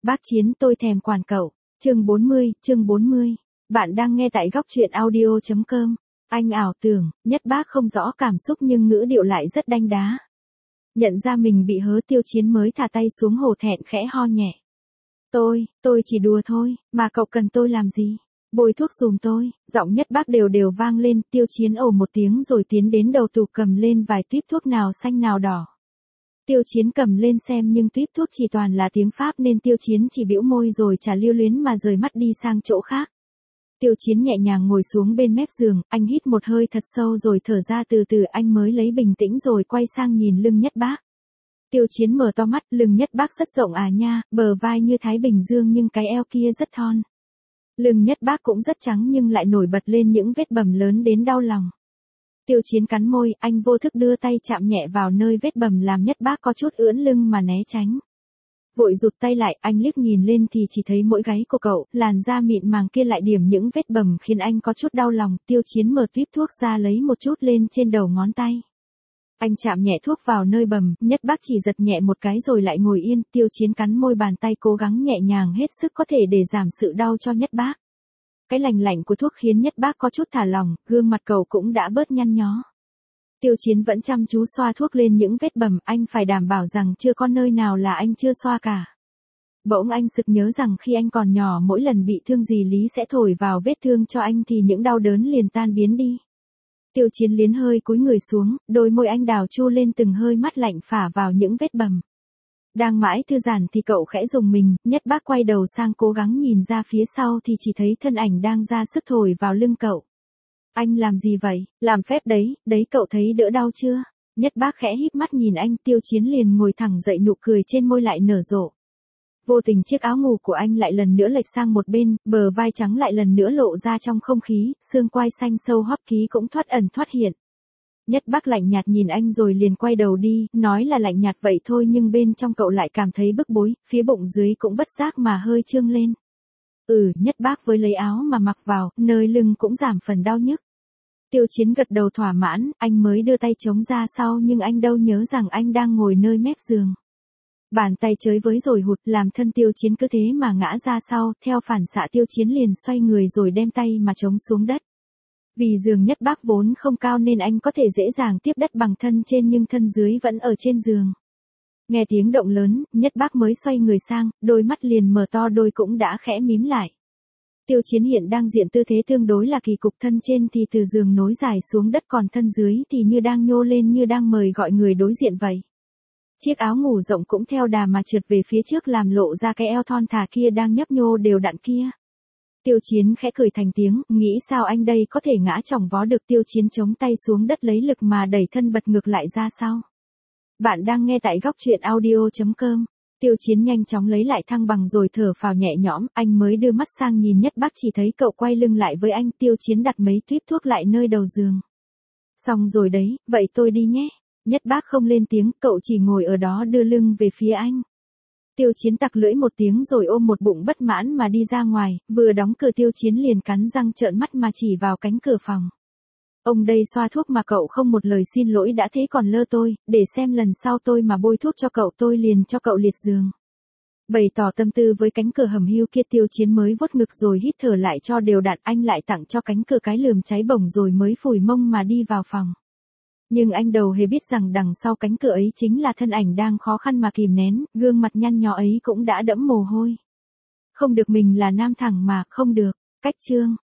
Bác Chiến tôi thèm quản cậu. Chương 40. Bạn đang nghe tại góc truyện audio.com. Anh ảo tưởng, Nhất Bác không rõ cảm xúc nhưng ngữ điệu lại rất đanh đá. Nhận ra mình bị hớ, Tiêu Chiến mới thả tay xuống, hổ thẹn khẽ ho nhẹ. Tôi chỉ đùa thôi, mà cậu cần tôi làm gì? Bôi thuốc giùm tôi. Giọng Nhất Bác đều vang lên. Tiêu Chiến ồ một tiếng rồi tiến đến đầu tủ cầm lên vài tuýp thuốc, nào xanh nào đỏ. Tiêu Chiến cầm lên xem nhưng tuýp thuốc chỉ toàn là tiếng Pháp nên Tiêu Chiến chỉ bĩu môi rồi chả lưu luyến mà rời mắt đi sang chỗ khác. Tiêu Chiến nhẹ nhàng ngồi xuống bên mép giường, anh hít một hơi thật sâu rồi thở ra từ từ, anh mới lấy bình tĩnh rồi quay sang nhìn lưng Nhất Bác. Tiêu Chiến mở to mắt, lưng Nhất Bác rất rộng à nha, bờ vai như Thái Bình Dương nhưng cái eo kia rất thon. Lưng Nhất Bác cũng rất trắng nhưng lại nổi bật lên những vết bầm lớn đến đau lòng. Tiêu Chiến cắn môi, anh vô thức đưa tay chạm nhẹ vào nơi vết bầm làm Nhất Bác có chút ưỡn lưng mà né tránh. Vội rụt tay lại, anh liếc nhìn lên thì chỉ thấy mỗi gáy của cậu, làn da mịn màng kia lại điểm những vết bầm khiến anh có chút đau lòng. Tiêu Chiến mở tuýp thuốc ra lấy một chút lên trên đầu ngón tay. Anh chạm nhẹ thuốc vào nơi bầm, Nhất Bác chỉ giật nhẹ một cái rồi lại ngồi yên. Tiêu Chiến cắn môi, bàn tay cố gắng nhẹ nhàng hết sức có thể để giảm sự đau cho Nhất Bác. Cái lành lạnh của thuốc khiến Nhất Bác có chút thả lỏng, gương mặt cậu cũng đã bớt nhăn nhó. Tiêu Chiến vẫn chăm chú xoa thuốc lên những vết bầm, anh phải đảm bảo rằng chưa có nơi nào là anh chưa xoa cả. Bỗng anh sực nhớ rằng khi anh còn nhỏ, mỗi lần bị thương gì Lý sẽ thổi vào vết thương cho anh thì những đau đớn liền tan biến đi. Tiêu Chiến liến hơi cúi người xuống, đôi môi anh đào chu lên từng hơi, mắt lạnh phả vào những vết bầm. Đang mãi thư giãn thì cậu khẽ rùng mình, Nhất Bác quay đầu sang cố gắng nhìn ra phía sau thì chỉ thấy thân ảnh đang ra sức thổi vào lưng cậu. Anh làm gì vậy? Làm phép đấy cậu thấy đỡ đau chưa? Nhất Bác khẽ híp mắt nhìn anh. Tiêu Chiến liền ngồi thẳng dậy, nụ cười trên môi lại nở rộ. Vô tình chiếc áo ngủ của anh lại lần nữa lệch sang một bên, bờ vai trắng lại lần nữa lộ ra trong không khí, xương quai xanh sâu hấp ký cũng thoát ẩn thoát hiện. Nhất Bác lạnh nhạt nhìn anh rồi liền quay đầu đi, nói là lạnh nhạt vậy thôi nhưng bên trong cậu lại cảm thấy bức bối, phía bụng dưới cũng bất giác mà hơi trương lên. Nhất Bác với lấy áo mà mặc vào, nơi lưng cũng giảm phần đau nhức. Tiêu Chiến gật đầu thỏa mãn, anh mới đưa tay chống ra sau nhưng anh đâu nhớ rằng anh đang ngồi nơi mép giường. Bàn tay chới với rồi hụt làm thân Tiêu Chiến cứ thế mà ngã ra sau, theo phản xạ Tiêu Chiến liền xoay người rồi đem tay mà chống xuống đất. Vì giường Nhất Bác vốn không cao nên anh có thể dễ dàng tiếp đất bằng thân trên nhưng thân dưới vẫn ở trên giường. Nghe tiếng động lớn, Nhất Bác mới xoay người sang, đôi mắt liền mở to, đôi cũng đã khẽ mím lại. Tiêu Chiến hiện đang diện tư thế tương đối là kỳ cục, thân trên thì từ giường nối dài xuống đất còn thân dưới thì như đang nhô lên, như đang mời gọi người đối diện vậy. Chiếc áo ngủ rộng cũng theo đà mà trượt về phía trước làm lộ ra cái eo thon thả kia đang nhấp nhô đều đặn kia. Tiêu Chiến khẽ cười thành tiếng, nghĩ sao anh đây có thể ngã chỏng vó được. Tiêu Chiến chống tay xuống đất lấy lực mà đẩy thân bật ngược lại ra sau. Bạn đang nghe tại góc truyện audio.com. Tiêu Chiến nhanh chóng lấy lại thăng bằng rồi thở phào nhẹ nhõm, anh mới đưa mắt sang nhìn Nhất Bác, chỉ thấy cậu quay lưng lại với anh. Tiêu Chiến đặt mấy tuýp thuốc lại nơi đầu giường. Xong rồi đấy, vậy tôi đi nhé. Nhất Bác không lên tiếng, cậu chỉ ngồi ở đó đưa lưng về phía anh. Tiêu Chiến tặc lưỡi một tiếng rồi ôm một bụng bất mãn mà đi ra ngoài, vừa đóng cửa Tiêu Chiến liền cắn răng trợn mắt mà chỉ vào cánh cửa phòng. Ông đây xoa thuốc mà cậu không một lời xin lỗi đã thế còn lơ tôi, để xem lần sau tôi mà bôi thuốc cho cậu tôi liền cho cậu liệt giường. Bày tỏ tâm tư với cánh cửa hầm hưu kia, Tiêu Chiến mới vuốt ngực rồi hít thở lại cho đều đặn, anh lại tặng cho cánh cửa cái lườm cháy bỏng rồi mới phủi mông mà đi vào phòng. Nhưng anh đâu hề biết rằng đằng sau cánh cửa ấy chính là thân ảnh đang khó khăn mà kìm nén, gương mặt nhăn nhó ấy cũng đã đẫm mồ hôi. Không được, mình là nam thẳng mà, không được. Cách chương